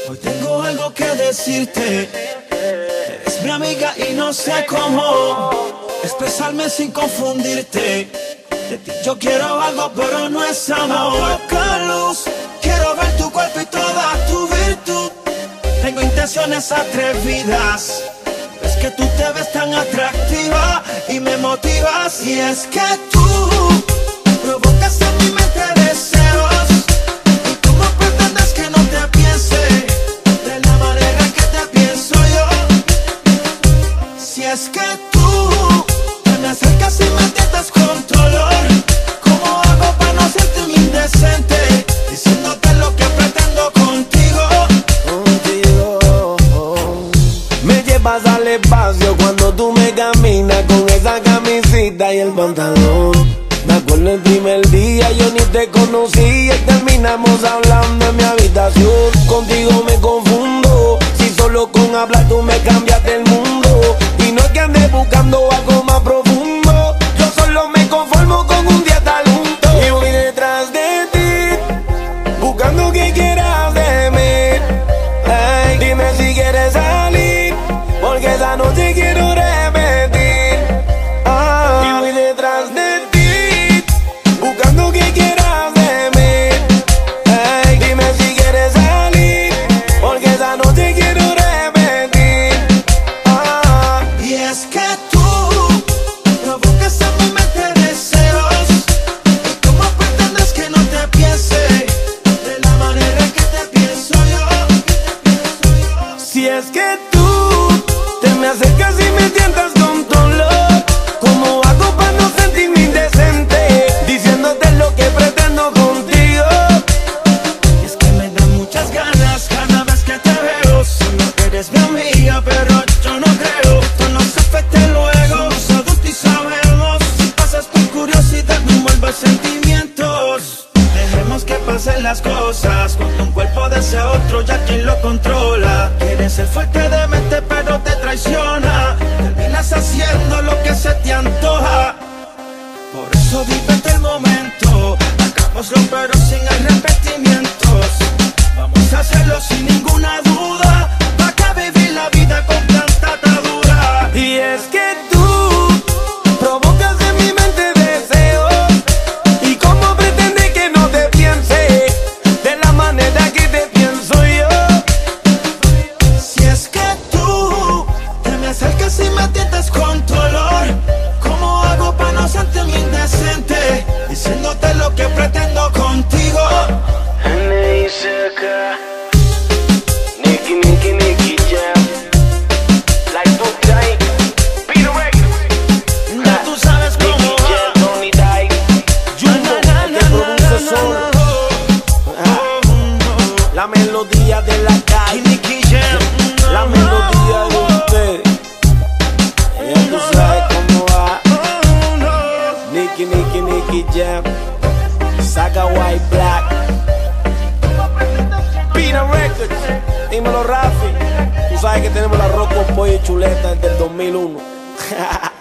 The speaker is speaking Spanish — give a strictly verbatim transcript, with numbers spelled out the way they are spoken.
Hoy tengo algo que decirte. Eres mi amiga y no sé cómo expresarme sin confundirte. De ti yo quiero algo, pero no es amor. Poca luz, quiero ver tu cuerpo y toda tu virtud. Tengo intenciones atrevidas. Es que tú te ves tan atractiva y me motivas. Y es que tú provocas en mi mente deseos. ¿Y cómo pretendes que no te piense de la manera que te pienso yo? Si es que tú te me acercas y me tientas con dolor, ¿cómo hago para no sentirme indecente? Diciéndote lo que pretendo contigo. Contigo. Me llevas al espacio cuando tú me caminas con esa camisita y el pantalón. Me acuerdo el primer día, yo ni te conocía y terminamos hablando en mi habitación. Contigo me confundo, si solo con hablar tú me cambiaste el mundo. Y no es que ande buscando algo más profundo, yo solo me conformo con un día estar juntos. Y voy detrás de ti, buscando que quieras de mí. Ay, dime si quieres salir, porque esa noche quiero repetir. Ah, y voy detrás de ti, buscando que quieras de mí. Hey, dime si quieres salir, porque esa noche quiero repetir. Ah, y es que tú provocas en mi mente deseos. ¿Y cómo pretendes que no te piense de la manera que te pienso yo? si es que tú te me acercas y me tientas con dolor, ¿cómo hago para no sentirme indecente? Diciéndote lo que pretendo contigo. Y es que me dan muchas ganas cada vez que te veo. Solo que eres mi amiga, pero yo no creo. Esto nos afecte luego. Somos adultos y sabemos. Si pasas por curiosidad, no envuelvas sentimientos. Dejemos que pasen las cosas. Cuando un cuerpo desea otro, ya quien lo controla. Quieres ser fuerte de mente, pero te traiciona. Terminas haciendo lo que se te antoja. Por eso vívete el momento. Hagámoslo pero sin arrepentimientos. Vamos a hacerlo sin ninguna duda. ¿Para qué vivir la vida con tanta atadura? Y es que tú provocas en mi mente deseos. ¿Y cómo pretendes que no te piense de la manera que te pienso yo? Si es que tú te me acercas y me tientas con dolor, ¿cómo hago para no sentirme indecente? Diciéndote lo que pretendo contigo. N I C K, Nicky, Nicky, Nicky Jam, like Duke Day, Peter Records. Ya tú sabes cómo Nicky Jam, va. Tony Day, Jumbo, el que produce solo. La melodía de la Y calle, Nicky Jam, la melodía de usted. Ya tú sabes cómo va. Nicky, Nicky, Nicky Jam, Saga White Black, Peter Records. Dímelo, Rafi. Tú sabes que tenemos la arroz con pollo y chuleta desde el dos mil uno.